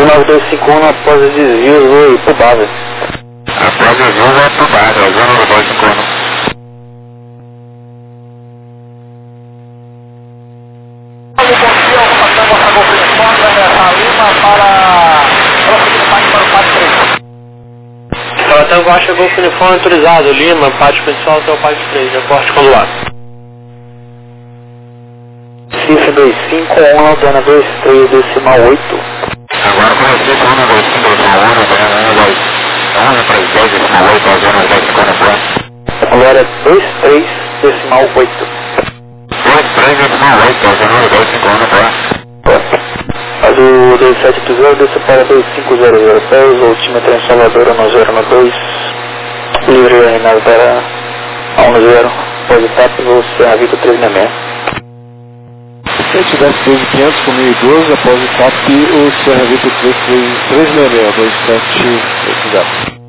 9251 após o desvio, oi, Pubava. Após o desvio, vai Pubava, zona 9251. Até o chegou com o uniforme autorizado, Lima, parte principal até o parte 3, reporte condular. Cifra 251, Dona 23, decimal 8. Agora comecei com a 25, decimal 1, Dona 32, decimal 8, a zona 250. Agora 23, decimal 8. 23, decimal 8, a zona 250. A do 2720, desce para 2500 pés, altímetro em Salvador, 1092, livre Reinaldo para 10, pós etapa, vou ser a vida 366. Se tivesse 12500 com 1012, após o TAP, o Serra Vitor 366, 2780.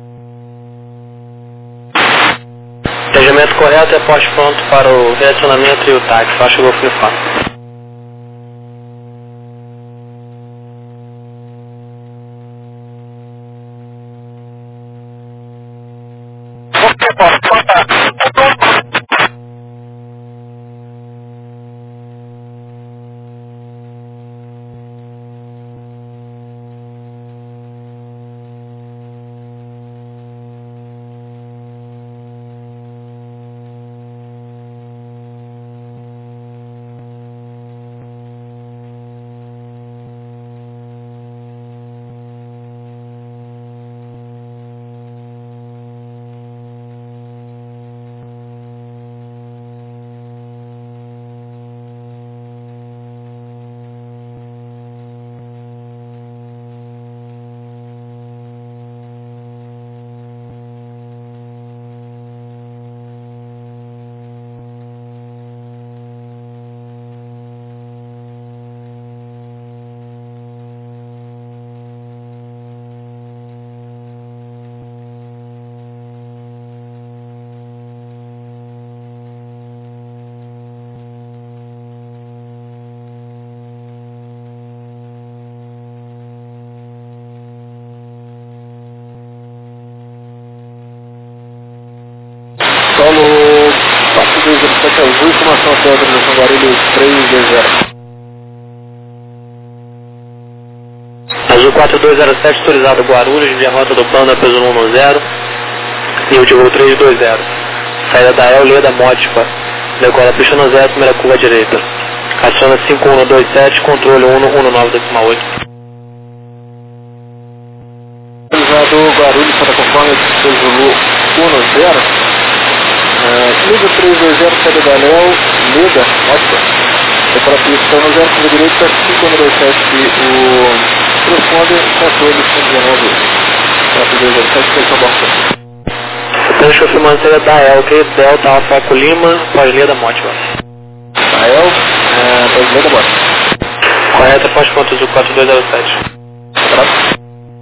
Entendimento correto, é poste pronto para o reacionamento e o táxi, faixa Golfo Uniforme. Solo 4207 azul, informação até a autorização Guarulhos 320. Azul 4207, autorizado Guarulhos, via rota do plano, peso 110, nível de voo 320. Saída da El, Leda Mótipa, decola pista no 0, primeira curva à direita. Aciona 5127, controle 119,8. Autorizado Guarulhos, Santa Conforme, peso 10. Nível 320, saída da Léo, Leda Mótipa. Decola pista no 0, curva à direita, 5127, o corresponde controle 119. 4207, posição bordo. Estamos confirmando saída da El, que Delta Alfa Eco Lima, pós-Leda Mótipa. Rael, pós-Leda Mótipa. Correta, poste ponto azul 4207. Tá?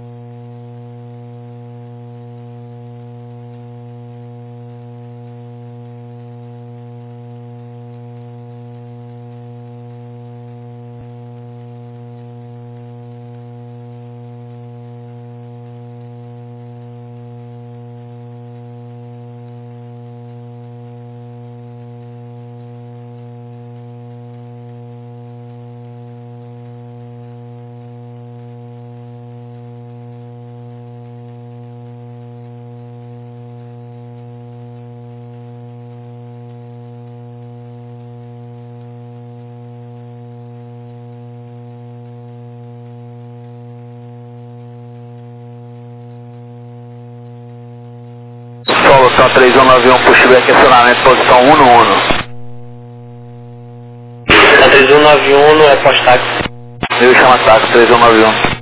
Solução 3191, pushback, acionamento, posição 1 no 1. A 3191 é pós-táxi. Eu chamo táxi 3191.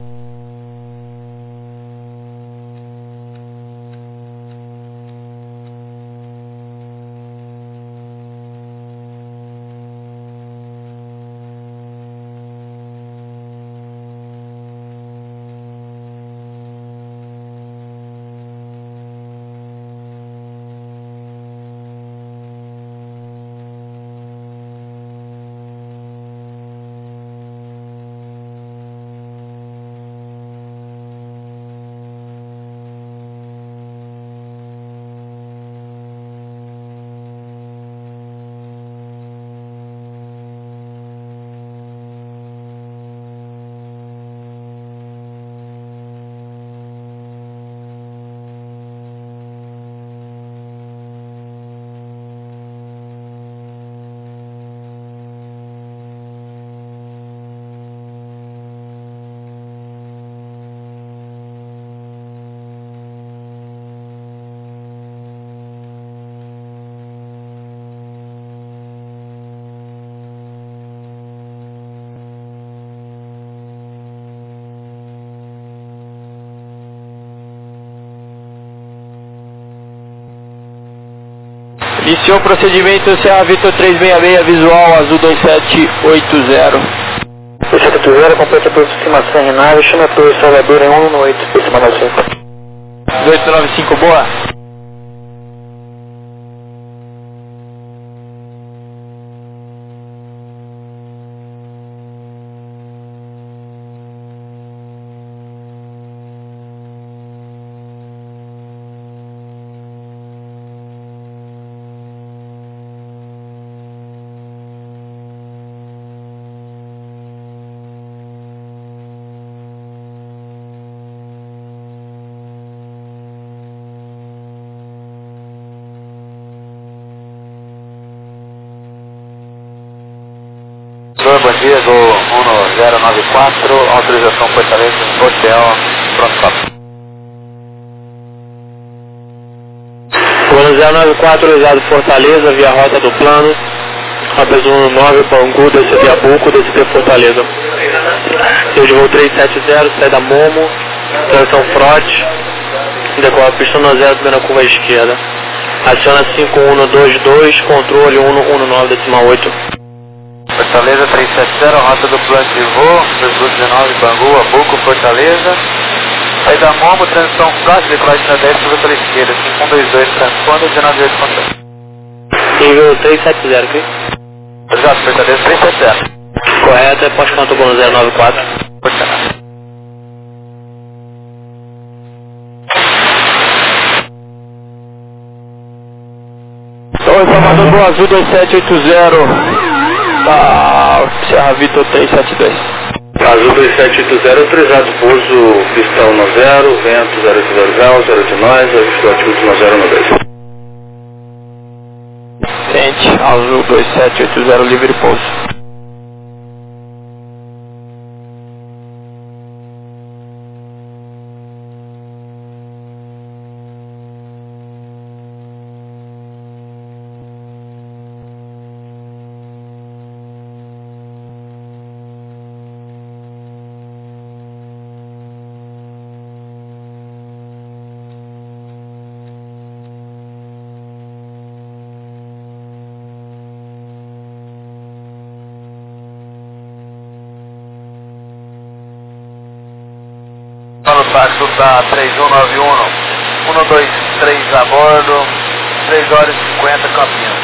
Iniciou o procedimento CA Vitor 366, visual azul 2780. 2780, completa por aproximação em nave, chama a Torre Salvador em 118, aproximação 2895, boa. Bom dia, Gol 1094, autorização Fortaleza, hotel, pronto. Gol 094, usado Fortaleza, via rota do plano, Rapaz 19, Bangu, DCP Abuco, DCP Fortaleza. Eu de voo 370, sai da Momo, direção Frote, decola pista no 0, primeira curva à esquerda. Aciona 5122, controle 119,8. Fortaleza 370, rota do plano de voo, 2019, Bangu, Abuco, Fortaleza. Sai da Momo, transição Frote, decolagem na 10, curva pela esquerda, 5122, transponder, 198 contato. Nível 370, ok? Exato, Fortaleza 370. Correto, é pós-conto bônus 094. Fortaleza. Oi, Salvador do Azul 2780. Serra Vitor 372. Azul 2780, autorizado pouso, pistão no 0, vento 080, 0 de nós, aviso altimetro no 012. Frente, Azul 2780, livre pouso. No táxi da 3191, 123 a bordo, 3 horas e 50 Campinas.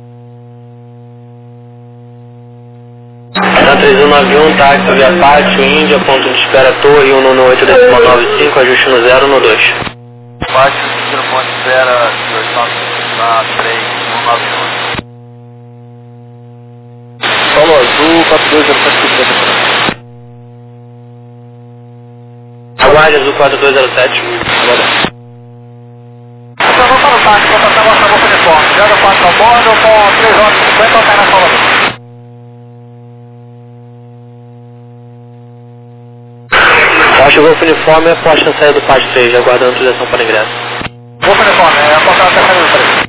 Na 3191, táxi via Pátio, Índia, ponto de espera Torre 118,95, ajuste no 012. Pátio, seguindo ponto de espera, 295 na 3191. Solo Azul 4207. Aguarde Azul 4207. Então vou para o táxi, vou passar a moça de fome. 04 a bordo, com 3 horas e 50, vai cair na Salvador. Poste Golfo Uniforme é poste na saída do Pátio 3, aguardando autorização para ingresso. Vou para o uniforme, é a porta da terceira do 3.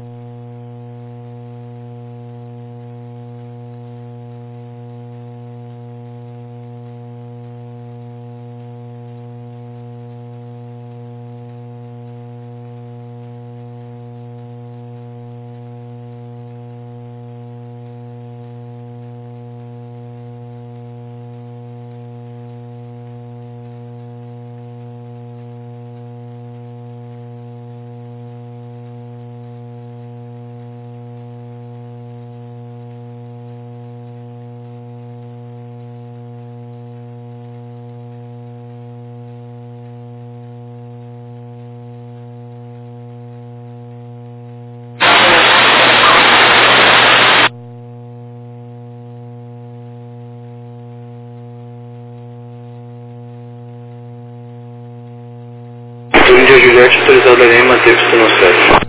Índia Juliette, autorizado a linha manter pista no 7.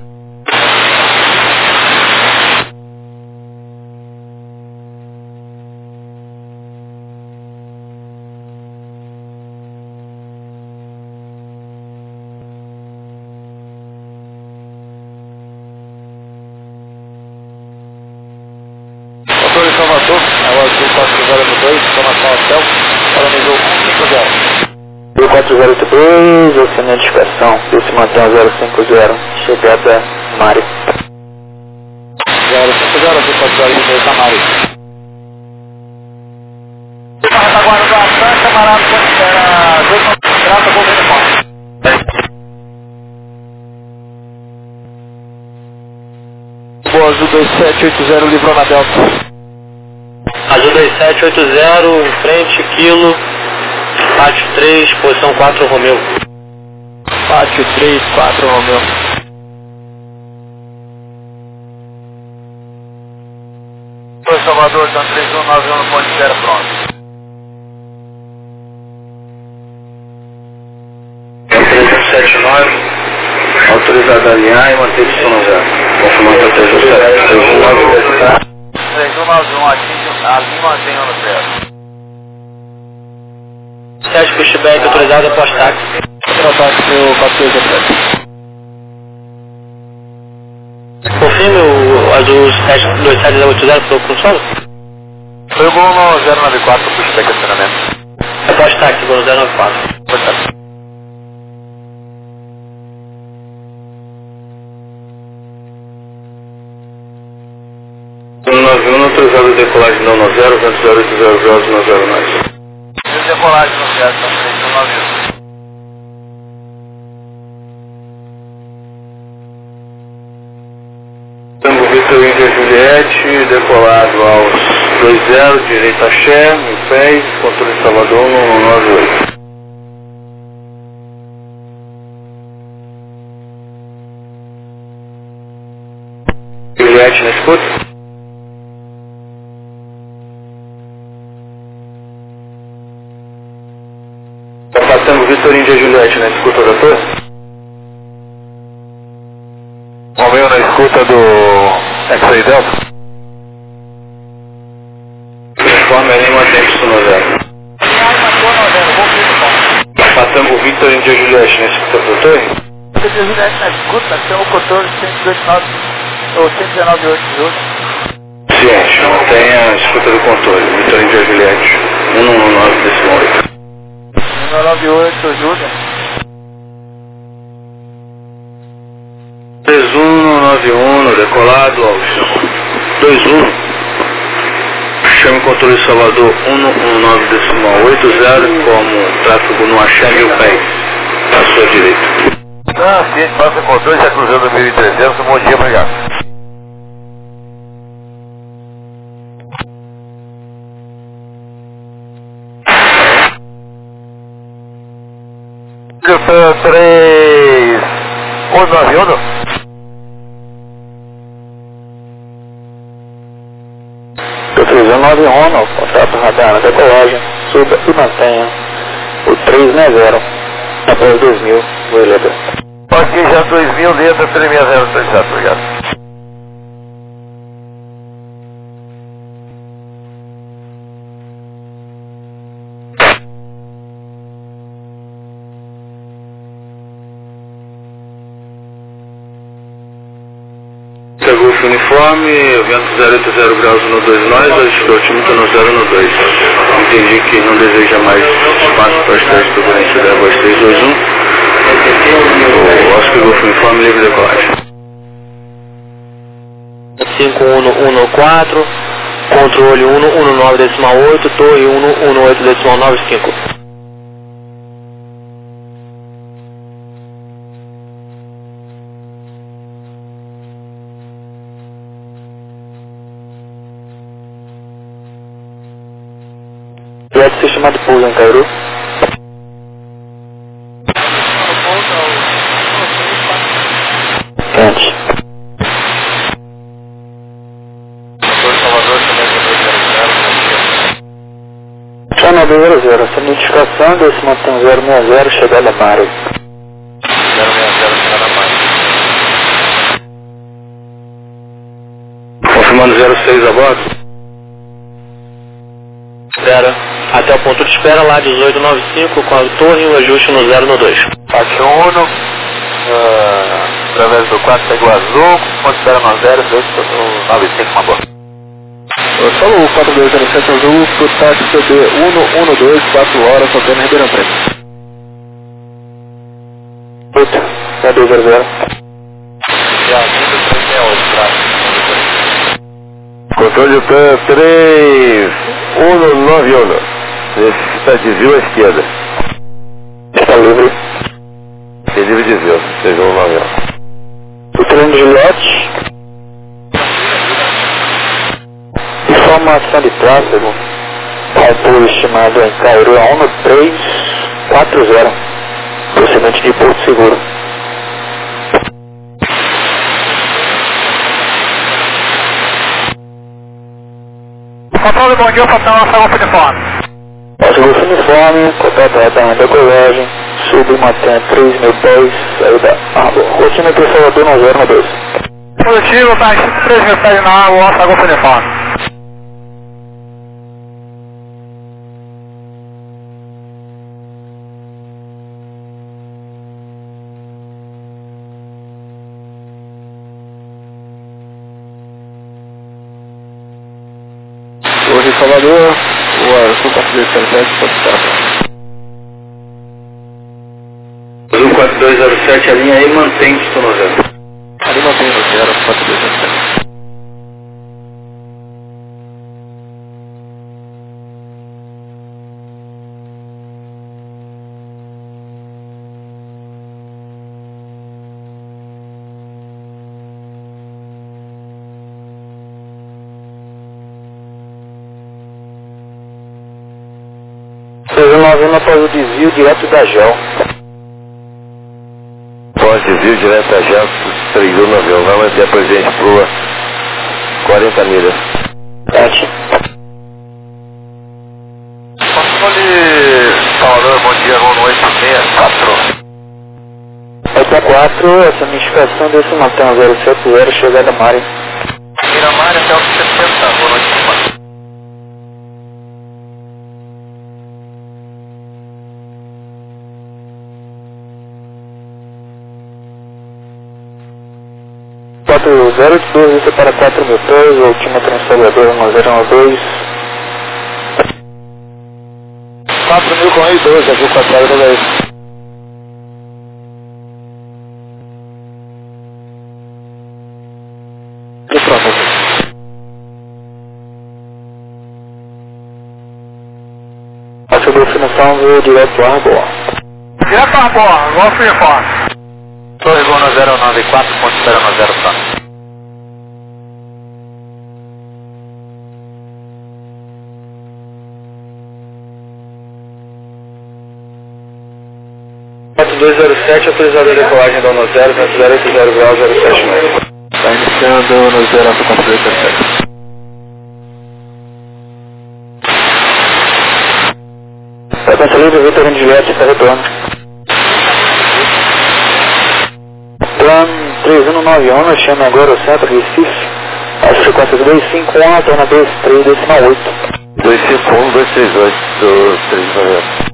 Motor de Salvador, é o Azul 4002, informação hotel, parametro 150. 4082, oficina de inspeção, se mantém 050, chegada Mário. 0, azul 402 Camaro. Retaguarda do Assan, camarada, espera 2 trata, vou ver no ponto. Boa, azul 2780, livrou na Delta. Azul 2780, em frente, quilo, pátio 3, posição 4, Romeu. Pátio 3, 4, Romeu. Oi, Salvador, tá 3191 no ponto 0, pronto. 3179, autorizado a alinhar e manter o sono zero. Confirmando a 3179. 3191, ali mantém no 0. 7 pushback autorizado após táxi. Contrataque pro 403. Confirme o azul 2780 para o console? Foi o bom no 094 pro pushback acionamento. Após táxi, voo no 094. Portanto, 191, autorizado a decolagem não no 0, vento 0800 no 0 mais. e decolagem no 0, então 3191. Tango Vitor Índia Juliette, decolado aos 20, direita Axé, em pés, controle de Salvador, 198. Juliette na escuta. Tango Vitor Índia Juliette na escuta da torre. Romeu na escuta do X-Ray Delta. Conforme a linha mantém o no 0. Tango Vitor Índia Juliette na escuta da torre. Juliette na escuta, tem o controle 129 ou 119.8. Ciente, mantenha a escuta do controle. Vitor Índia Juliette, 119.8. 198, Júlia. 3191, decolado aos 21. Chame o controle de Salvador 119.80 como tráfego no Axé Mil Pés, à sua direita. Não, ciente, passa o controle, já cruzando 1.300, bom dia, obrigado. Foi 3... 191? Tô 391, contrato radar na decolagem, suba e mantenha o 360, após 2000, vou letra. Ok, já 2000, letra 360, obrigado. Golfo uniforme, vento 080 graus no 2 nós, ajustou o altímetro no 0 no 2. Entendi que não deseja mais espaço para as testes turbulência da Airbus 321. O Oscar Golfo uniforme, livre decolagem. 5114, controle 119.8, torre 118.95. Deve ser chamado pouso em Cairu. Quente. Só 900, essa notificação desse mantém 060, chegada a Mário. 060, chegada a Mário. Confirmando 06 a bordo. Espera, até o ponto de espera lá, 1895, com a torre e o ajuste no 0 no 2. Pátio 1, através do 4 pegou azul, ponto de espera no 0, 95, uma boa. Falou, 4207 azul, pro táxi CB 112, 4 horas, soltando Ribeirão Preto. 8, 6200. Já, 168, tráfego. Controle PAN 3191. Necessita desvio à esquerda. Está livre. Tem livre desvio, 3191. O trem de Juliette. Informação de tráfego. Calcula estimado em Cairo a 1340. Procedente de Porto Seguro. Controle, bom dia, patrão, nossa golpe de fome. Nosso grupo uniforme, contato retorno da colagem, sub Matanha 3010, saída Arbor. Rotina para Salvador 9092. Positivo, tá 3 mil pés na água, nossa golpe de fome. Hoje em Salvador, o Sul 4207 pode estar. Azul 4207, a linha aí mantém o zero. Ali mantém o 4207. Após o desvio direto da GEL. Após desvio direto da GEL, 3191. Vai manter a presente Prua 40 milhas. 7. Controle Salvador, bom dia, voo 864. 84, essa notificação desse Matanha 070, chegada a Mari. Miramar até os 70, boa noite, mano. Quatro 082, isso para 4 mil pés, altímetro em Salvador 1012. 4.000 com I12, azul 410. E pronto. A sua definição veio direto ao Arbor. Direto ao Arbor, golpe de fome. Torre Gona 094, ponte 090 tá. Ponto 207, autorizado a decolagem da 10, 080 grau 07 metros. Está iniciando no 0 para 4207. Frequência livre, Vitor de Juliette, está retorno. Plan 3191, nós chamamos agora o centro de Recife. As frequências 251, alterna 23, decimal 8. 251, 238, 390.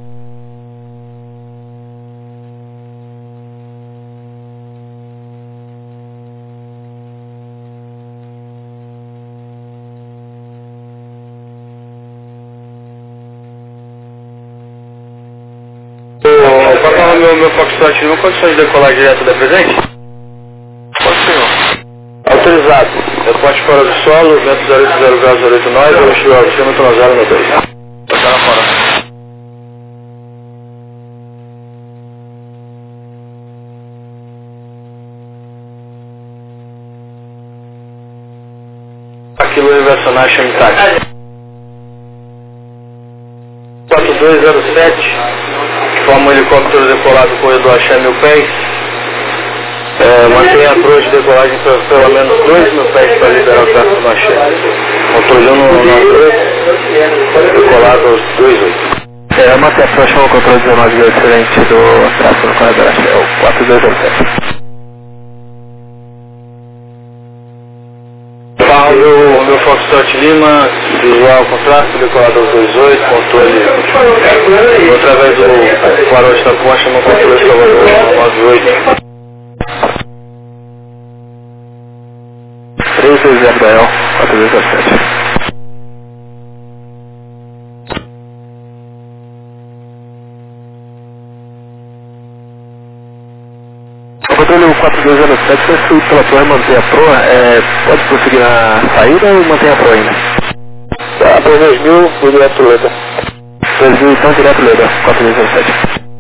Para falar meu Foxtrot 1, condições de decolar direto da presente? Pode ser. Autorizado. Deporte fora do solo, vento 080 graus 089, eu estou altímetro 092. Vai lá fora. Aquilo inversionar Xamitac. 4207, forma um helicóptero decolado com corredor a 1000 pés. Mantenha a cruz de decolagem pelo menos 2.000 pés para liberar o tráfego no Axé. Controle 193, decolado aos 28. Mantenha a próxima o controle 19 graus diferente do tráfego no corredor Axé, o 4207. O meu Foxtrot Lima, visual com tráfego, decolado aos 28, controle através do farol de Itapuã, chama o controle Salvador 98. 320 Gael, 4207. O controle 4207 foi suíte pela torre, mantém a proa, pode prosseguir na saída ou mantém a proa ainda? Tá, por 2000, o direto Leda. 2000 então, direto Leda, 4207.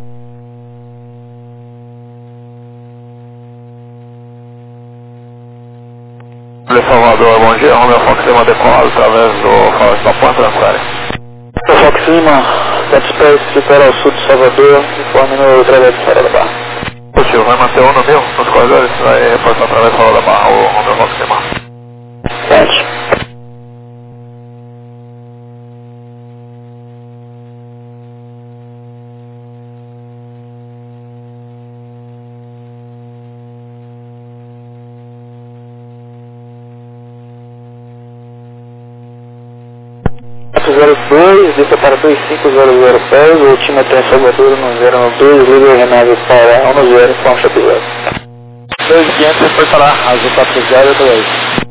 Salvador, bom dia, Romeo Fox Lima decolado através do Floresta da Ponta da Aquária. Fox Lima, Space, supera ao sul de Salvador, informe no trajeto de Fora da Barra. Positivo, vai manter um no meu, nos corredores, vai reforçar através de Fora da Barra, o Romeo Fox Lima. Sente. Desça para 2500 pés, o time tem Salvador no 092, liga Renato para 10, São Chapéu. 2500 depois para Azul 4082.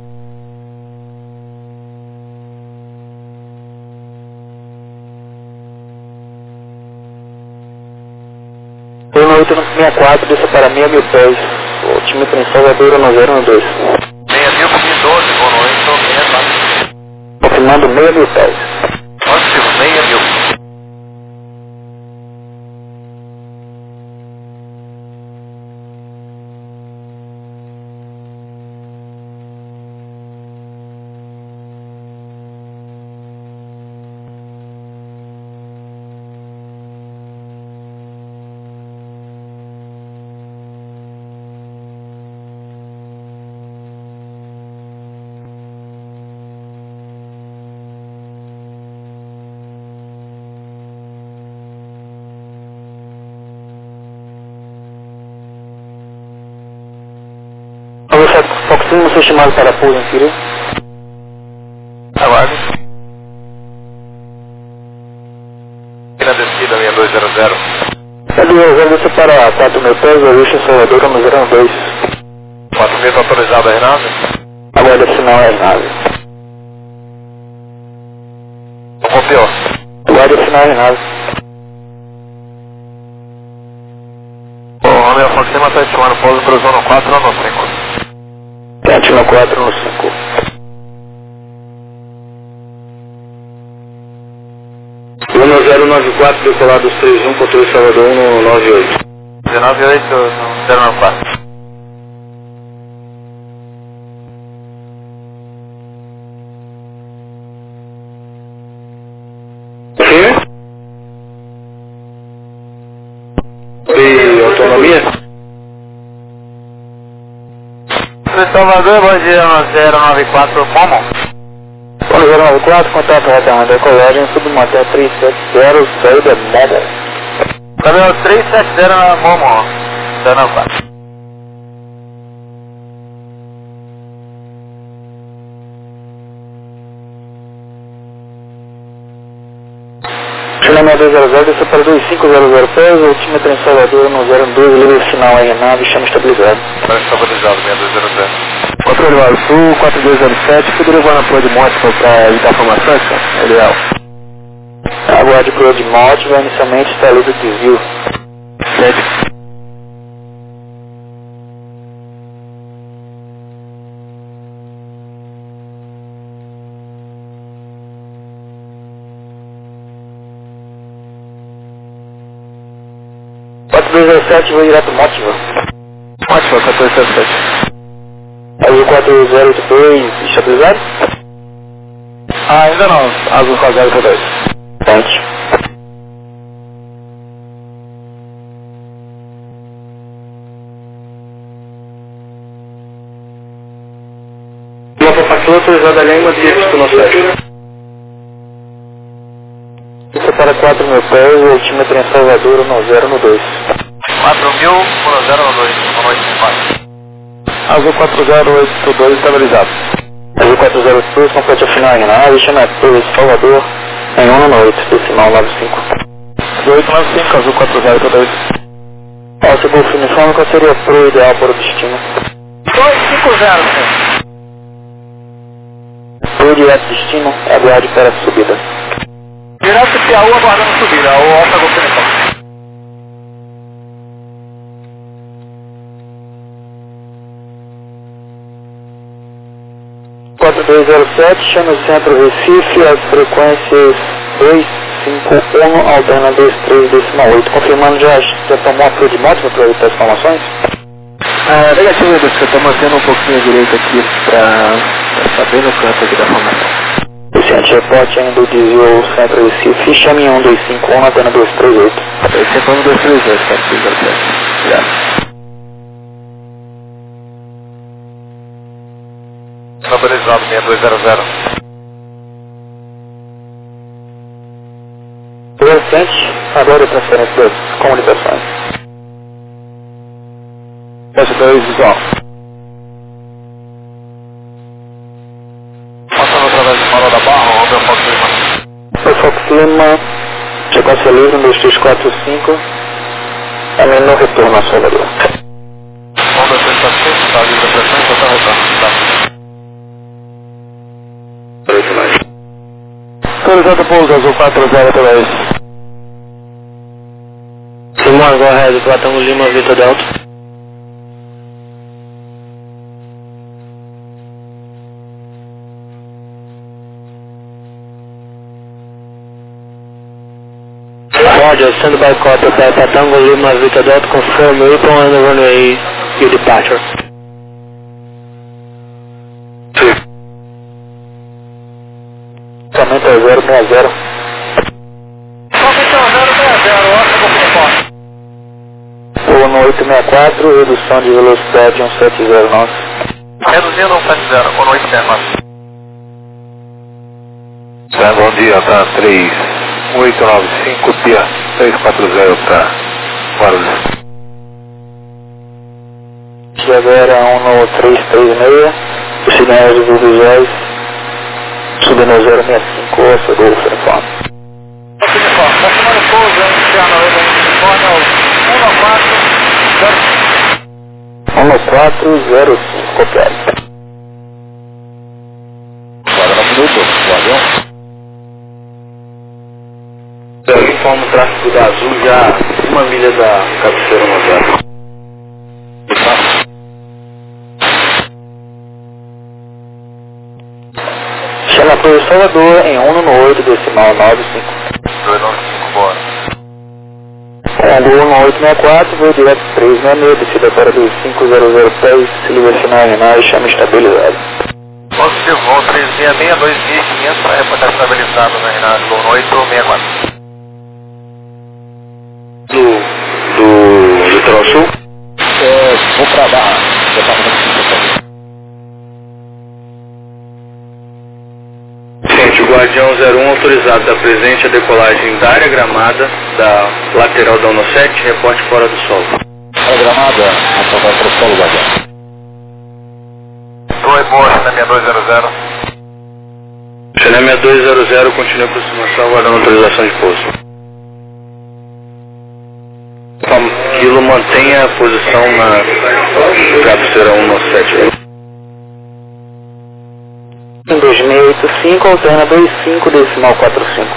Foi no 864, desça para 6.000 pés, o time tem Salvador no 012. 6.000 com 12, boa noite, estou bem, tá? Confirmando 6.000 pés. Positivo, 6.000. Foxinho, você chamado para pouso em Siri. Aguarde. Na descida, linha 200. É 200, desça para 4.000 pés, origem Salvador no 02. 4.000 autorizado a Renave. Aguarda final é nave. Confiou. Aguarda final é nave. O Romeo Fox Lima está estimando pouso para o zona 4 ou no 5. Tente no 4 no 5. No 094, decolado 31, controle Salvador 198. 198 no 094. Sim? E autonomia? Salvador, bom dia, no 094 Momo. 094, contato retornado, decolagem, submatéria 370, saída Momo. Caminhão 370 na Momo, 094. Chilema 200, desça para 2500 pés, o time tem Salvador no 02, liga o sinal RNAV, chama estabilizado. Está estabilizado, 6200. Controle ao sul, 4207, poderia voar na proa de Mótica para evitar formações, cara? Ideal. Aguarde proa de Mótica, inicialmente está livre de desvio. 7. Vou direto Mótica. Mótica, 1407. Azul 4082, estabilizado? Ainda não, Azul 4082. Tente. Nova Paquila autorizada a língua de risco no site. Isso para 4.000 pés, o altímetro em Salvador no 012. 4.000, 012, boa noite, 4. Azul 4082 estabilizado. Azul 402, complete a final em nave, chama Torre Salvador em 198, decimal 95. 895, Azul 4082. Ao seu golfo uniforme, qual seria a proa ideal para o destino? 250, senhor. Proa direto destino, aguarde para a subida. Direto PAU aguardando subida, o Alfa Golfo Uniforme. 207, chama o centro Recife, as frequências 251, alterna 23,8. Confirmando, já tomou a fio de moto para aproveitar as informações? Negativo, Edson, eu estou mantendo um pouquinho a direita aqui para saber no canto aqui da formação. Vicente, reporte ainda o desvio centro Recife, chame 1251, antena 238. Sempre 1238, 407. Obrigado. Mobilizado 6200. Vicente, agora a transferência das comunicações. S2 visual. Passando através de Farol da Barra, ou meu Fox Lima? O Fox Lima, sequência livre, 2345, é menor retorno à soldadura. Onda 645, está livre a pressão, já está retorno. Tá. Autorizado pouso azul 40 Simão, go ahead, Platão Lima, Vitor Delta. Roger, standby call to Tango Lima, Vitor Delta, confirm apron on the runway, your departure. Somente é 060. Somente é 060, ótimo conforme. Ou no 864, redução de velocidade 1709. Reduzindo 170, ou no 869. Bom dia, tá 3895, dia 340 para Guarulhos. Que agora é 1 no 336, os sinais dos visuais, subindo ao 065, essa do uniforme. Uniforme, está chamando pouso, iniciando a uniforme ao 19405, copiado. Agora no minuto, o avião. Eu informo o tráfego da Azul já 1 milha da cabeceira moderna. Chama para o Salvador em 1 no 8, decimal 95. 295, bora. Comando 1 no 864, voo direto 366, descida para 2500 pés, se liga sinal renal e chama estabilizado. Positivo, voo 366, 2500 para reportar estabilizado na Renata, voo no 864. Do litoral sul? Vou para a Barra, departamento de Gente, o Guardião 01 autorizado da presente a decolagem da área gramada, da lateral da 17, reporte fora do solo. área gramada, apontar para o solo, Guardião. 2 boas na 6200. China 6200, continua a aproximação, aguardando autorização de pouso. Kilo mantenha a posição na cabeceira 197. 2685, alterna 25, decimal 45.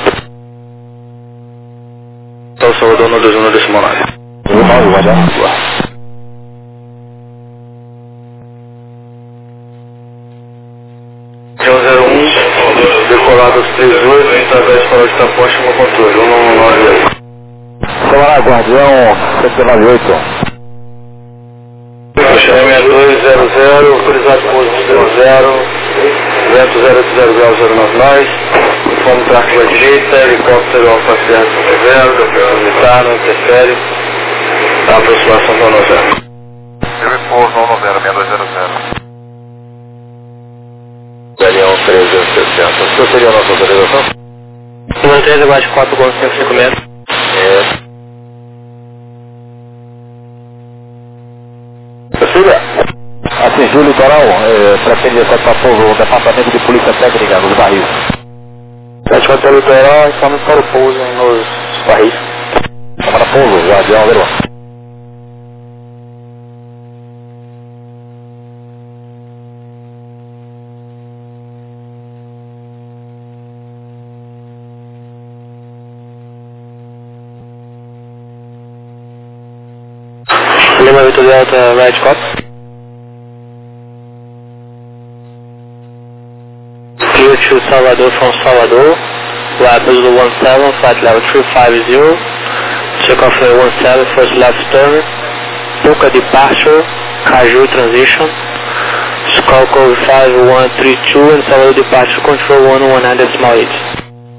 Então, Salvador no 21 decimal 9. 9, Guardião. Guardião 01, decolado aos 38, através de farol de tapote, chama controle, 199. Camarada, Guardião 198. China 6200, autorizado pouso 00, vento 080 graus 09 nós, informe tráfego à direita, helicóptero Alfa Sierra 0, defesa militar, não interfere, a aproximação do 90. Eu impouso no 6200. Guardião 360. O senhor seria a nossa autorização? Número 13, abaixo 4, gol 556. Cecília? Atingiu o litoral, pretende efetuar pouso o Departamento de Polícia Técnica nos barris. 7 litoral, informe para o pouso nos barris. Câmara pouso, Guardião 01. Lima Vitor Delta, right cop. to Salvador from Salvador, Rapids 17, flight level 350, takeoff 17, first left turn, Puka departure, Caju transition, Skalko 5132 and Salvador departure control 119.8.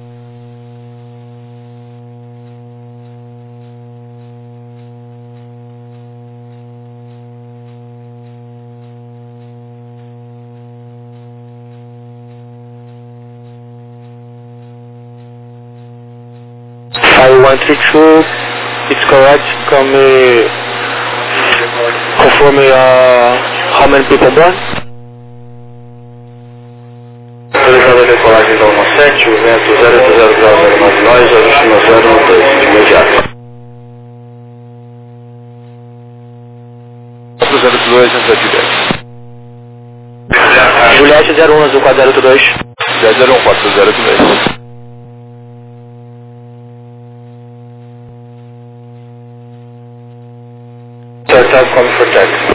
It's correct. Confirm how many people born? Autorizada a decolagem da 17, o vento 080 graus 09 nós, a destino 012, de imediato. 402, 110. Juliette 01 Azul 402. 001, 402. Start coming for taxi.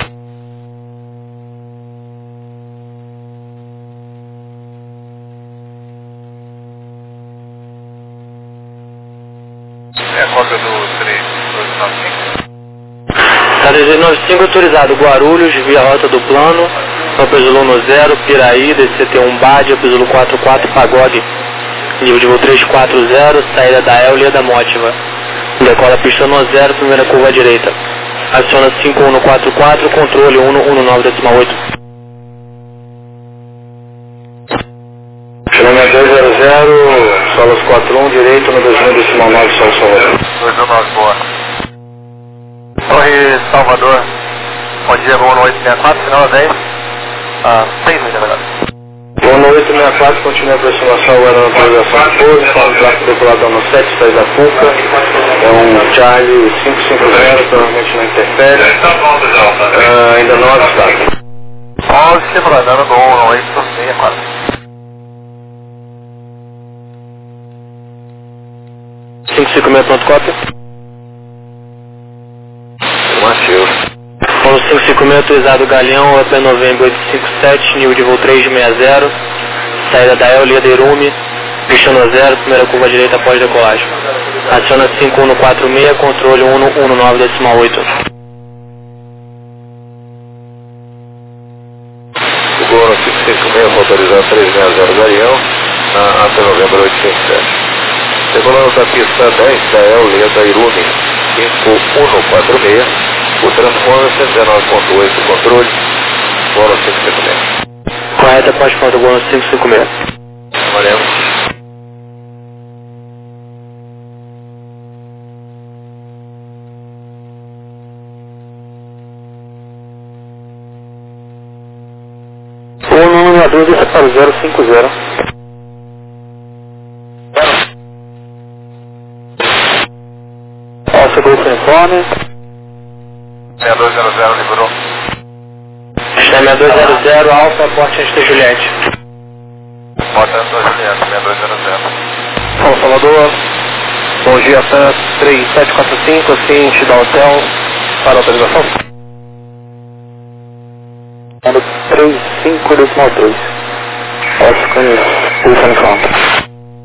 É a cópia do 3295? Tá 395 autorizado, Guarulhos, via rota do plano, Campos Zulu 0, Piraí, DCT1 Bade, Campos Zulu 44, Pagode, nível de voo 340, saída da El, Leda Mótiva, decola pista no 0, primeira curva à direita. Aciona 5144, controle 119.8. Chilômetro 200, solos 41, direito no 2009, São Salvador. 219, boa. Torre Salvador, bom dia, voo no 864, final 10, 6 na verdade. Voo no 864, continua a aproximação agora na atualização de pouso, com o tráfego decoladão no 7, sai da Puca, é um Charlie 550, provavelmente não interfere, ainda não avistado. 11, simulador do 864. Pronto, cópia. Matheus. 556 autorizado Galeão, AP Novembro 857, nível de voo 360, saída da El, Leda Irume, pista no 0, primeira curva à direita após decolagem. Aciona 5146, controle 119.8. O Gol 556, autorizado 360 Galeão, AP Novembro 857. Decolando da pista 10 da El, Leda Irume, 5146, o transponder 119.8, controle, Gol 556. Correta, após ponto, Gol 556. Valeu. O número na dúvida para o 050. Alfa Golf Uniforme. 6200 liberou. Está 6200, Alfa, porte antes da Juliette. Porta antes da Juliette, 6200. São Salvador, bom dia, TAM 3745, ciente da hotel, para a autorização. Número 3523. Oscar, telefone front.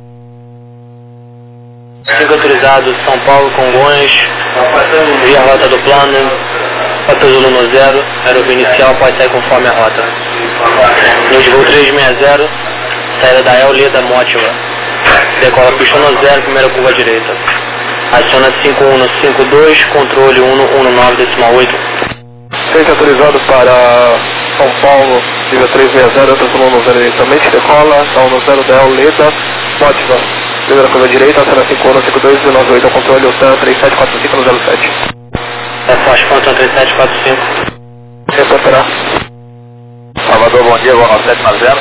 5 autorizados, São Paulo, Congonhas, via rota do plano, Campos Zulu 0, aerovia inicial, pode sair conforme a rota. Nível de voo 360, saída da El, Leda Mótiva, decola pista no 0, primeira curva à direita. Aciona 5152, controle 119.8. Seja autorizado para São Paulo, nível 360, Campos Zulu 0 inicialmente, decola, São no 0 da El, Leda Mótiva. Primeira curva direita, aciona 5152, 198 ao controle, OTAN 3745 no 07. É forte, ponto 3745. Reportará. Salvador, bom dia, voo no 790.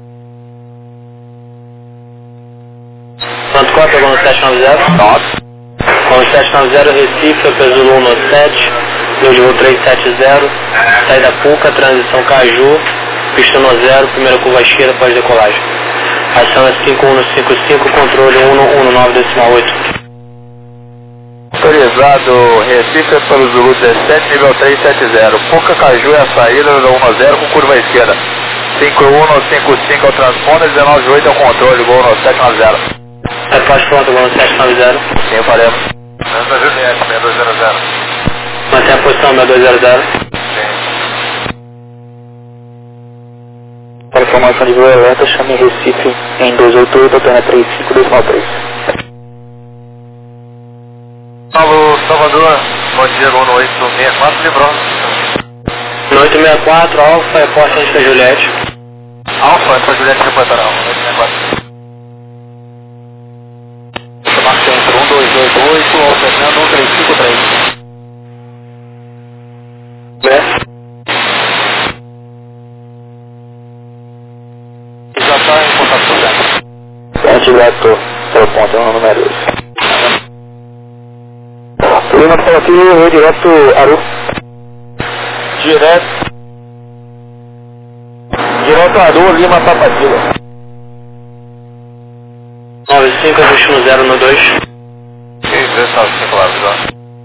Pronto, cópia, voo no 790. Nossa. Voo no 790, Recife, Peso 197, nível de voo 370, saída Puca, transição Caju, pista no 0, primeira curva à esquerda após decolagem. Aciona 5155, controle 119.8. Autorizado Recife pelo Zulu 17, nível 370. Puca Caju é a saída do 10 com curva à esquerda. 5155 é o transponder, 198 é o controle, gol no 790. Resposta pronta, gol no 790. Sim, faremos. Santa Juliette, 6200. Mantém a posição 6200. Para informação de voo alerta, chame Recife em 288, alterna 35293. Alô, Salvador, bom dia, gol no 864, livrou. No 864, Alfa, reporte antes da Juliette. Alfa, para Juliette reportará, 864. Chamar centro, 1288, alternando 1353. Já está em contato com o centro. Direto pelo ponto, número 2. Lima fala aqui, vou direto Aru. Direto Aru, Lima Papadila. 95, ajuste no 0 no 2. Ok, 395 lá, já.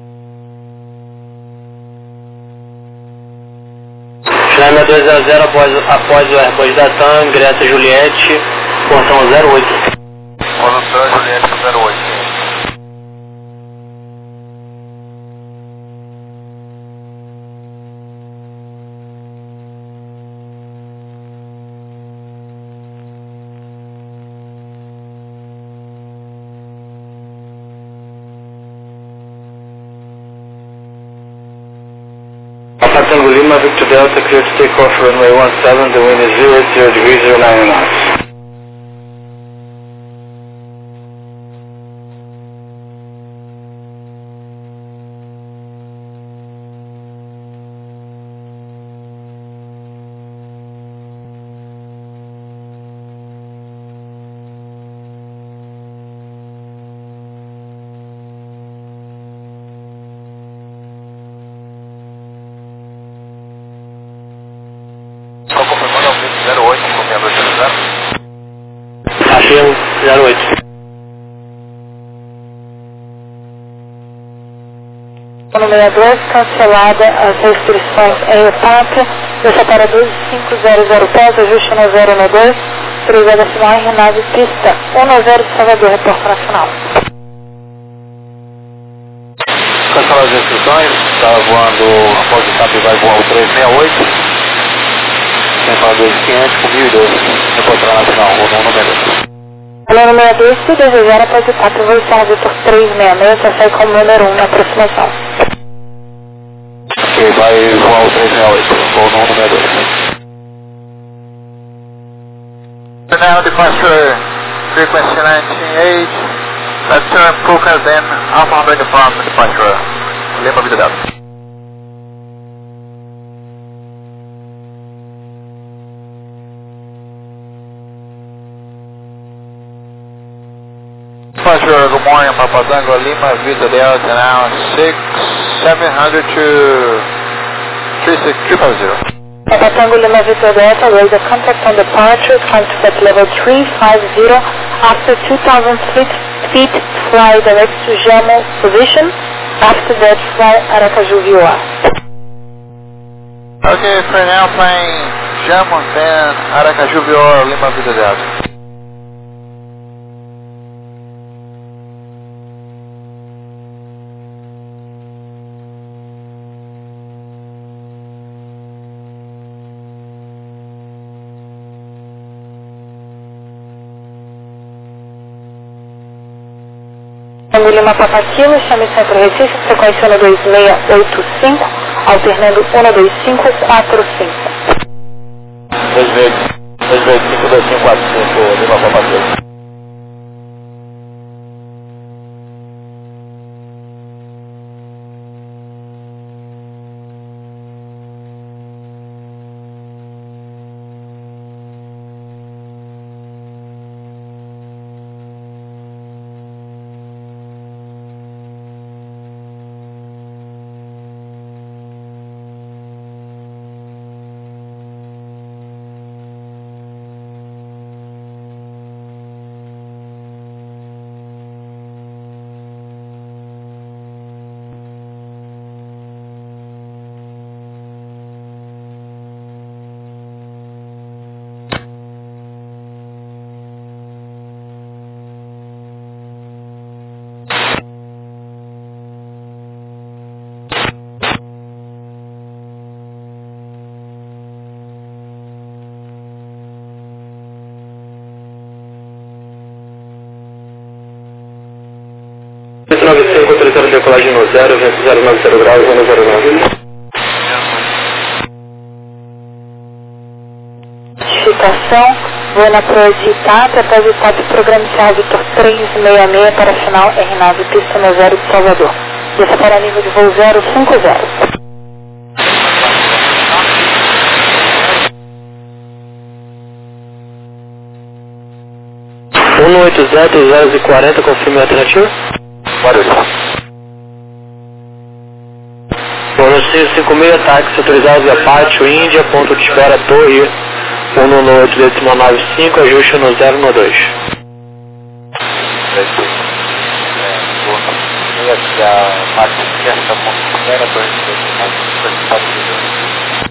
Chama 200 após o Airbus da TAM, ingressa Juliette, portão 08. Condução Juliette 08. Alpha Tango Lima, Victor Delta, clear to take off runway 17, the wind is 0 degrees 09 knots. Só confirmando ao vivo 08, confirmando 00. Achei 08. No 62, cancelada as restrições em ETAP, deixa para 2500 pés, ajuste no 0 no 2, autorizada final em Renave pista 10 de Salvador, reporte nacional. Cancelar as restrições, está voando, após o TAP vai voar o 368. Quem fala 2500 com 1012, reportar nacional, ou no número. Alô, no 62, se desejar, após o TAP vou estar Vitor 366, já sai como número 1 na aproximação. Ok, vai voar o 368, ou no número 2. Now departure frequency 198, let's turn focus in Alpha 100 from departure. Lima Vida Delta. Departure, good morning, Papa Tango, Lima Vida Delta, now 700 to 36050. Papa Tango Lima Victor Delta, raise a contact on departure, climb to set level 350, after 2,000 feet, fly direct to Jamo position, after that fly Aracaju VOA. Okay, for now flying Jamo, then Aracaju VOA, Lima Vida Delta. Tango Lima Papa Kilo, chame Centro Recife, frequência 12685, alternando 12545. 2252545, Lima Papa Kilo. 95, autorizando decolagem no 0, vento 090 graus, 109. Notificação, voo na proa de TAP, após o TAP, programa inicial Vitor 366 para final R9, pista no 0 de Salvador. Desça para nível de voo 050. 180-240, confirme a alternativa. Guarulhos. Bônus 556, táxi autorizado via Pátio, Índia, ponto de espera, Torre 118,95, ajuste no 012. E a parte esquerda, ponto de espera, Torre 118,95,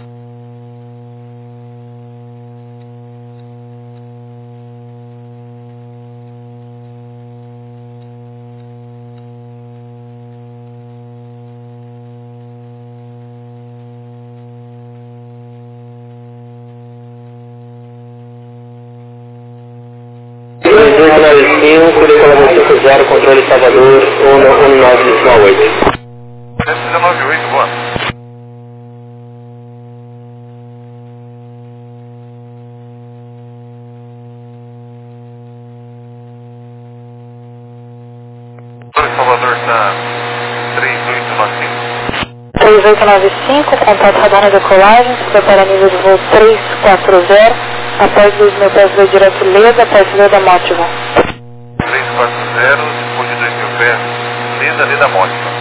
decolagem 50, controle Salvador, 119,8. 198, boa. Salvador está 3895. 3895, contato radar na decolagem, se prepara nível de voo 340, após 2.000 pés, voo direto Leda, após Leda Mótiva. 340, depois de 2.000 pés, Leda Mótiva.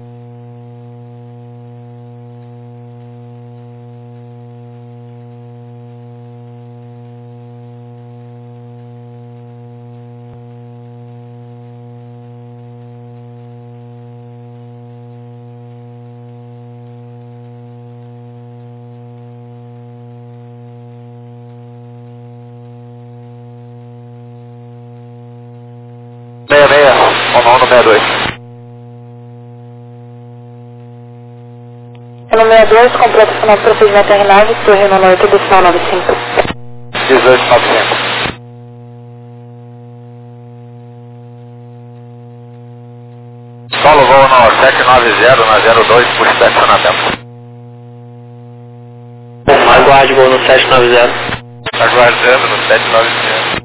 Vamos no 62. No 62, completa o final do procedimento R9, Torre 198, decimal 95. 18,900. Solo voo no 790 na 02 por estacionamento. Aguarde voo no 790. Aguardando no 790.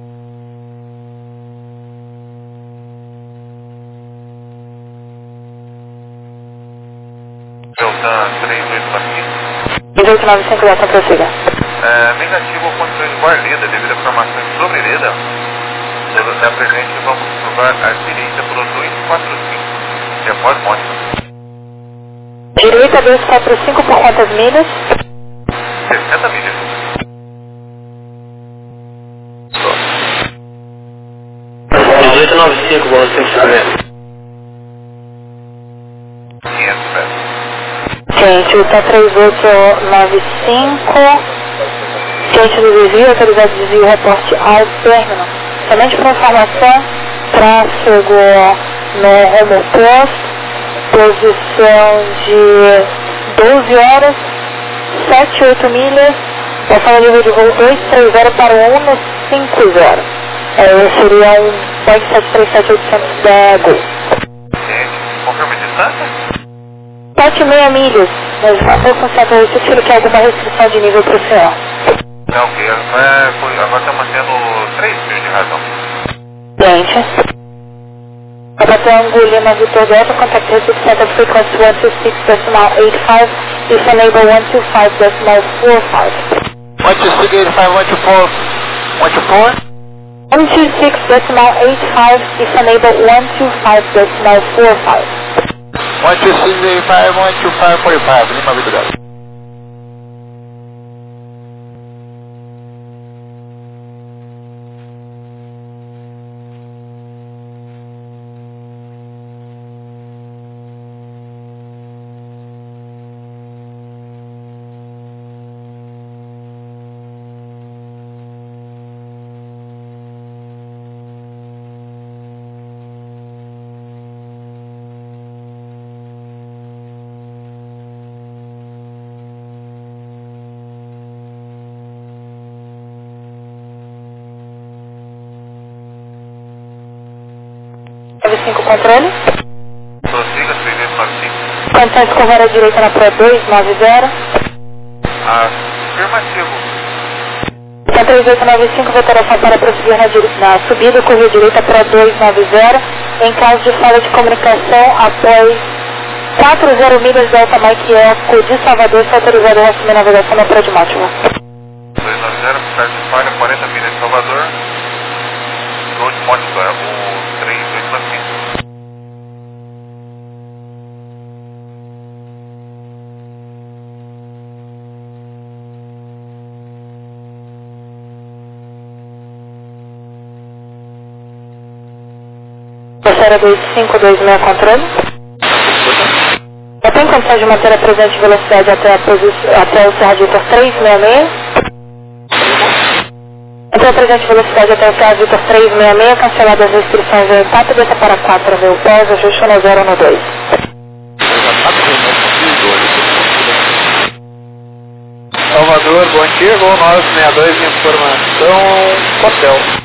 Delta 3895. 1895, data prossiga. Negativo ao controle do ar Leda, devido a informações sobre Leda. Da presente, vamos provar à direita para o 245. E após Mónica. Direita 245 por quantas milhas? 60 milhas. Bônus 1895, bônus 550. 500 pés. Gente, o tá 3895, ciente do desvio, autorizado de desvio, reporte ao término. Somente para informação, tráfego no rumo oposto, posição de 12 horas, 78 milhas, passando o nível de voo 230 para o 150. Seria um Boeing 737-800 da Gol. Confirma a distância? 7,5 milhas, mas passou com 7,8, que é alguma restrição de nível para o senhor. Não, ok. Agora está mantendo 3 mil de razão. Gente. Abatão Lima Vitor Delta, contact receipt center frequency 126.85, if enable 125.45. 12685, 124. 126.85, if enable 125.45. 12685, 12545, Lima Vitor Delta. Controle. condições de correr à direita na Pro 290. Afirmativo. Então 3895, alteração para prosseguir na subida, correr à direita Pro 290. Em caso de falha de comunicação, após 40 milhas Delta Mike Eco de Salvador, está autorizado a assumir a navegação na Pro de Mótima. 290, caso de falha, 40 milhas de Salvador. Gol de Mótima, é o 3895. Terceira 2526 controle. Já tem condição de manter a presente velocidade até o Serra de Vitor 366? Então a presente velocidade até o Serra de Vitor 366, canceladas as restrições do empate, desça para 4 mil pés, ajuste no 012. Salvador, bom dia, Gol 962, informação, hotel.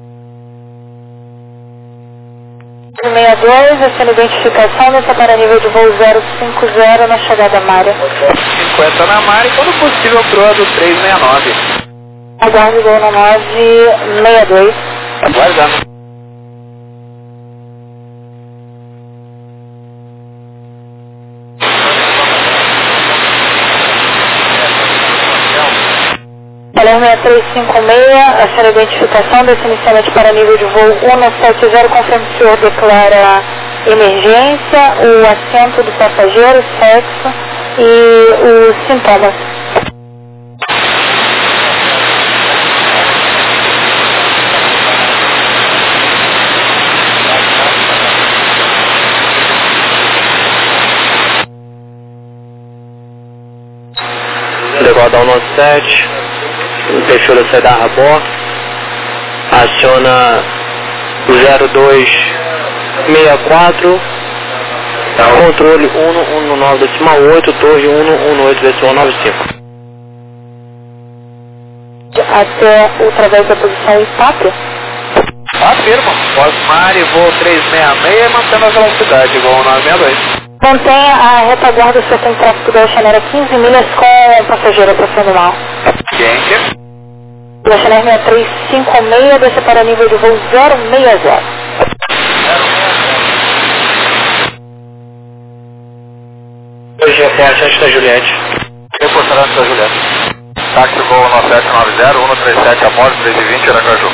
62, essa identificação dessa para nível de voo 050 na chegada Mária. 50 na Mari, quando possível proa do 369. Aguarde Gol no 962. Aguardando. Palermo 6356, essa identificação desse inicialmente para nível de voo 170, conforme o senhor declara emergência, o assento do passageiro, sexo e os sintomas. Degodal 97, fechou da saída Rabó, aciona o 0264, controle 119.8, torre 118.95. Até através da posição Itápia. Afirma, Osmari, voo 366, mantendo a velocidade, voo 962. Mantenha a retaguarda do setor em tráfego da Oceanera 15 milhas com o passageiro aproximando mal. Gente. Oceanera 6356, desce para nível de voo 060. Hoje é antes da Juliette. Reportando antes da Juliette. Táxi voo 9790, 137 a bordo, 320, Aracaju.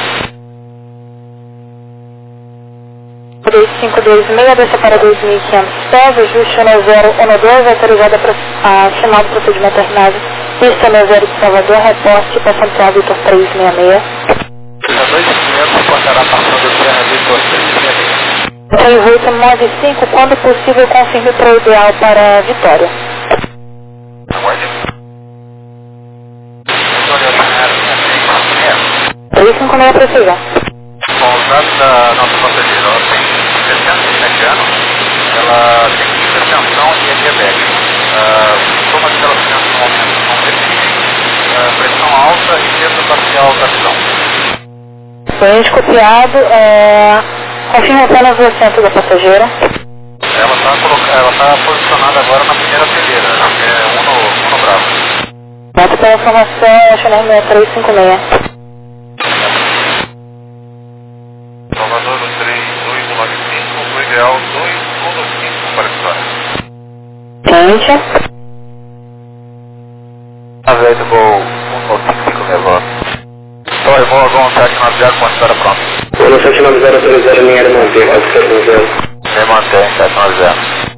3526, desce para 2.500 pés, ajuste no 012, autorizada a final do procedimento terminado. Pista no 0 de Salvador, reporte para Santiago Vitor 366. Pista 2500, reportará passando o Serra Vitor 366. 3895, quando possível, confirme para o ideal para Vitória. Aguarde. Vitória Oceanera 356, precisão. Com os dados da nossa passageira, ela tem 67 anos, ela tem hipertensão e é diabética. Sintomas que ela tem no momento são deficientes, pressão alta e perda parcial da visão. Cliente copiado, confirme apenas o assento da passageira. Ela está posicionada agora na primeira fileira, que é Uno Bravo. Nota pela informação, Oceanera 6356. Salvador 3295, o ideal 215 para a Vitória. Cliente. Azeite voo 155 levou. Torre voo Gol 790 com a história pronta. Gol 790, autorizado linha de manter, 4790. Me mantém 790.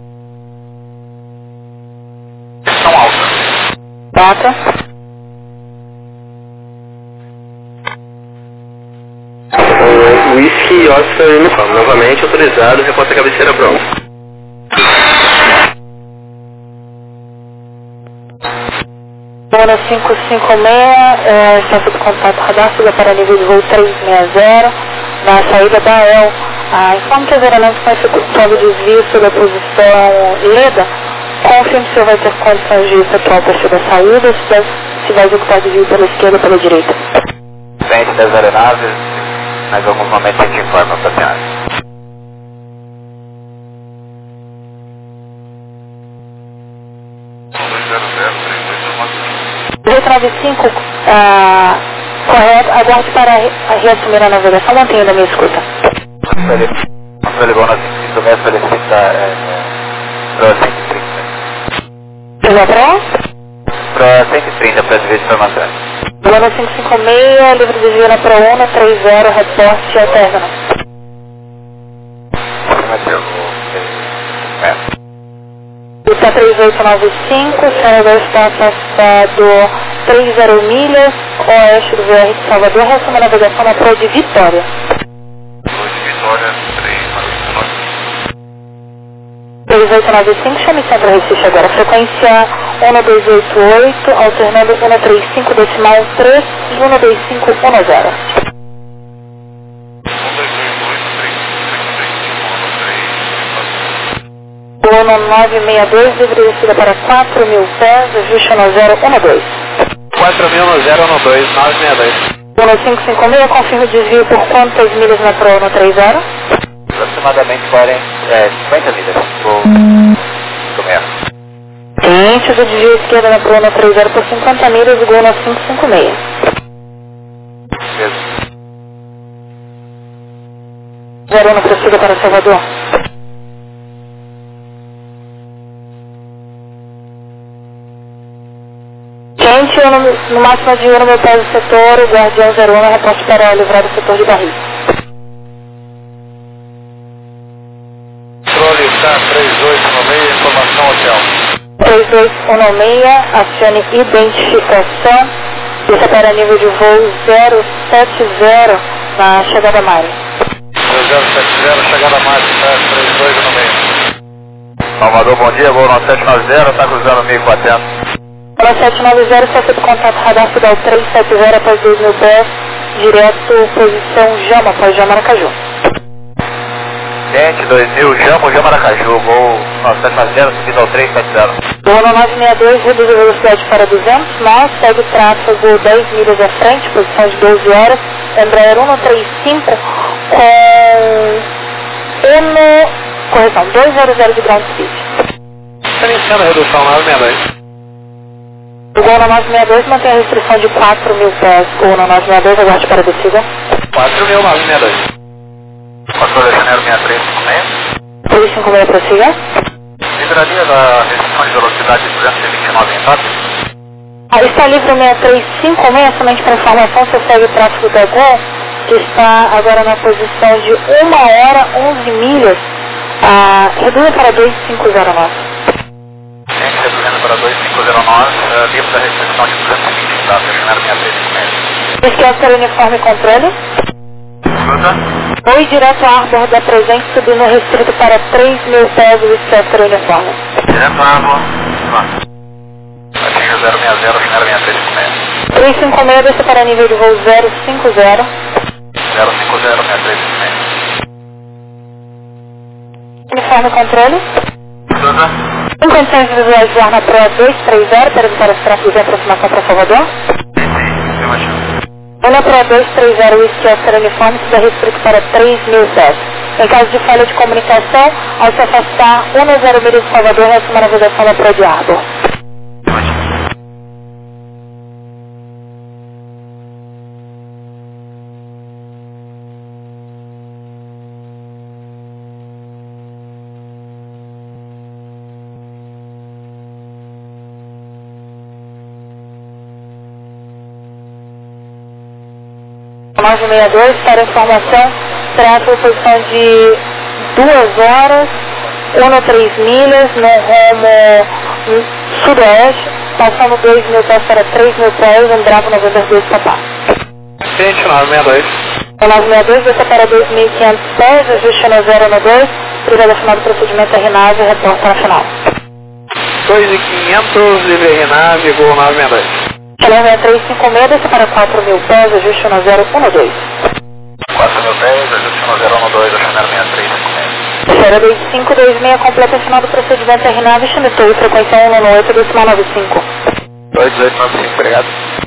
Pressão alta. Data. Whisky Oscar Uniforme, novamente autorizado, reporta a cabeceira pronta. Zona 556, está sob contato radar, siga para nível de voo 360, na saída da EL. Informe que as aeronaves estão executando desvio sobre a posição LEDA. Confirme se vai ter condições de efetuar o perfil da saída, se vai executar desvio pela esquerda ou pela direita. Frente das aeronaves, mas em alguns momentos a gente informa para a senhora. 1895, correto, aguarde para reassumir a navegação, mantenha da minha escuta. Ligou na 5 metros, felicita para 130. Ligou para? Para 130, para desvio de informações. Ligou 556, livre de desvio na Pro 130, reporte ao término. Está 3895, Salvador está afastado 30 milhas, oeste do VR de Salvador, resume a navegação na Pro de Vitória. Vitória, 3895, chame Centro Recife agora, frequência 1288, alternando 135 decimal 3 e 12510. 1962, livre descida para 4.000 pés, ajuste no 012. 4.000 no 012, 962. 1556, confirma o desvio por quantas milhas na Pro 130? Aproximadamente 50 milhas. Do mesmo. Ciente do desvio esquerda na Pro 130 por 50 milhas, igual na 556. Mesmo. 01 prosseguida para Salvador. Quente, no máximo de 1 no meu pé do setor, o Guardião 01, reporte para livrar o setor de barris. Controle está 3896, informação hotel. 3216, acione identificação, desça para nível de voo 070 na chegada Mari. 070, chegada máxima, 3296. Salvador, bom dia, voo 9790, está cruzando 1400. 790, está sob contato radar Fidal 370 após 2.000 pés, direto posição Jama, após Jama Aracaju. Gente, 2000, Jama Aracaju, voo 9790, subindo ao 370. Voo 962, reduz a velocidade para 200 nós, segue o tráfego 10 milhas à frente, posição de 12 horas, Embraer 135 com correção, 200 de ground speed. Está iniciando a redução 962. O Gol na 962 mantém a restrição de 4.000 pés. Gol na 962, aguarde para a descida. 4.000, 962. Controle de janeiro 6356. 356, prossiga. Livraria da restrição de velocidade de 229 em Tati. Está livre 6356, somente para informação, você segue o tráfego da Gol, que está agora na posição de 1 hora 11 milhas. Reduza para 2509. Reduzindo para 2509, livre da restrição de 220 Tati, janeiro 6356. Esquece o uniforme controle. Escuta. Oi, direto à Arbor da Presente, subindo restrito para 3.000 pés do esquece o uniforme. Direto à Arbor. Atinge 060, janeiro 6356. 356, desce para nível de voo 050. 050, 6356. Uniforme controle. Escuta. Em condições de visualizar na Pro 230, para evitar os tráfegos de aproximação para Salvador. Na Pro 230, o esquece uniforme se dá restrito para 3.000 pés. Em caso de falha de comunicação, ao se afastar 10 milhas de Salvador, reassuma a navegação da Pro de Arbor. Mais 62, para informação, tráfego posição de 2 horas, 1,3 milhas, no rumo sudoeste, passando 2.000 pés para 3.000 pés, em Bravo 92 Papá. Gente, 962. 962, desça para 2.500 pés, ajuste no 012, privada final do procedimento RNAV, reporta na final. 2.500, livre RNAV, voo 962. Calor 6356, desça para 4.000 pés, ajuste no 012. 4.000 pés, ajuste no 012, janeiro 6356. Série 2526, completa final do procedimento RNAV, Chimitou, frequência 198, decimal 95. 2895, obrigado.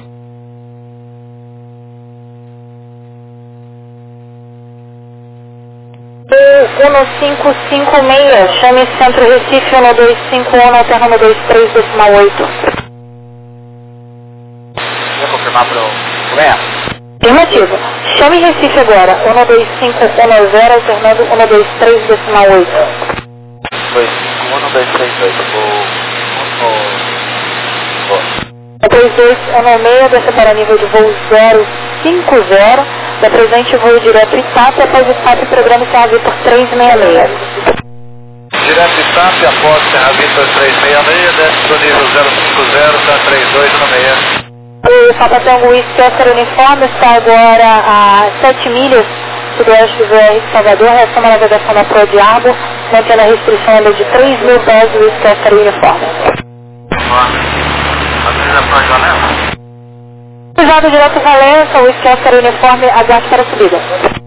O 1556, chame Centro Recife 1251, alterna 123, decimal 8. chamar pro Goiás? Afirmativo. Chame Recife agora. 12510, alternando 123, decimal 8. 3216, desce para nível de voo 050, da presente voo direto ITAP, após ITAP programa Serra Vitor 366. Direto ITAP, após Serra Vitor 366, desce do nível 050 para 3216. O Papa Tango Whisky Uniforme está agora a 7 milhas sudoeste do VR de Salvador, reação a navegação da Proa de Arbor, mantendo a restrição de 3.000 pés do Whisky Uniforme. Cruzado direto Valença, o Whisky Uniforme, aguarde para a subida.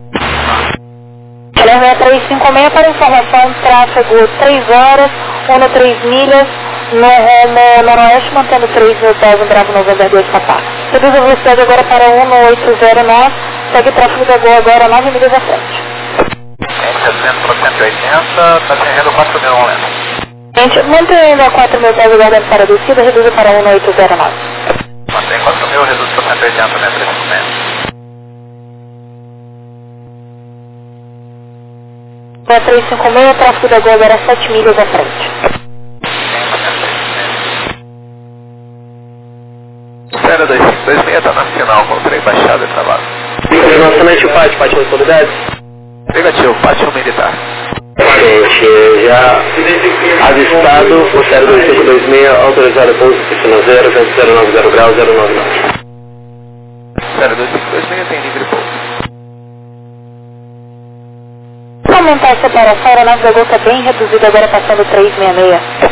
Chile 6356 para informação, tráfego 3 horas, 3 milhas, no rumo noroeste, mantendo 3.000 pés no Bravo November 2 Papá. Reduz a velocidade agora para 1809, segue tráfego da Gol agora 9 milhas à frente. Em 180, está correndo 4.000 lento. Gente, mantendo a 4.000 pés aguardando para a descida, reduza para 1809. Mantém 4.000, reduz para 180 metros por metro. 356, tráfego da Gol agora 7 milhas à frente. Sério, 2526 está na final, com o trem baixado e travado. Internacionalmente o PAT, PAT autoridade? Negativo, PAT militar. Gente, já avistado, o 02526, autorizado pouso, piscina 0, 090 graus, 099. Sério, 2526 tem livre pouso. Para aumentar a separação, a aeronave da Gol está bem reduzida agora, passando 366.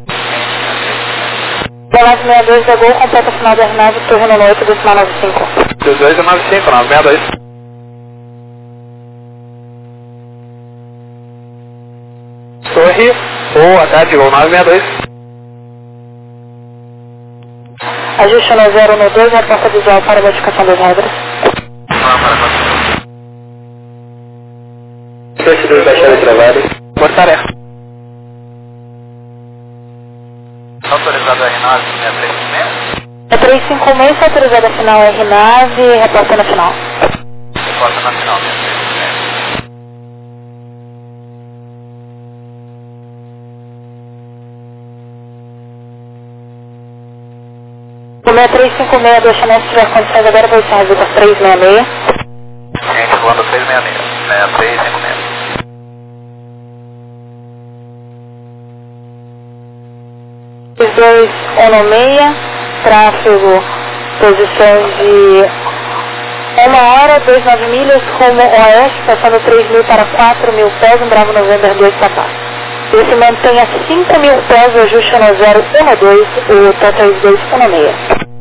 Aeronave 62 da Gol, completa final da aeronave, torre no 8, decimal 95. 22 é 95, 962. Torre, boa tarde, Gol 962. Ajuste no 0 no 2, resposta visual para a modificação das regras. Investidor baixado travado. Portaria. Autorizado a RNAV 6356. É 356, autorizada a final RNAV, reporta na final. Reporta na final 6356. O 6356 do Chanel, se tiver condições agora, vai ser a Vitor 366. Gente, voando 366. 6356. Os dois 196, tráfego, posição de 1 hora, 29 milhas, rumo oeste, passando 3.000 para 4.000 pés, um Bravo November 2 Papá. Esse mantém a 5.000 pés, o ajuste no 012, o Total 216.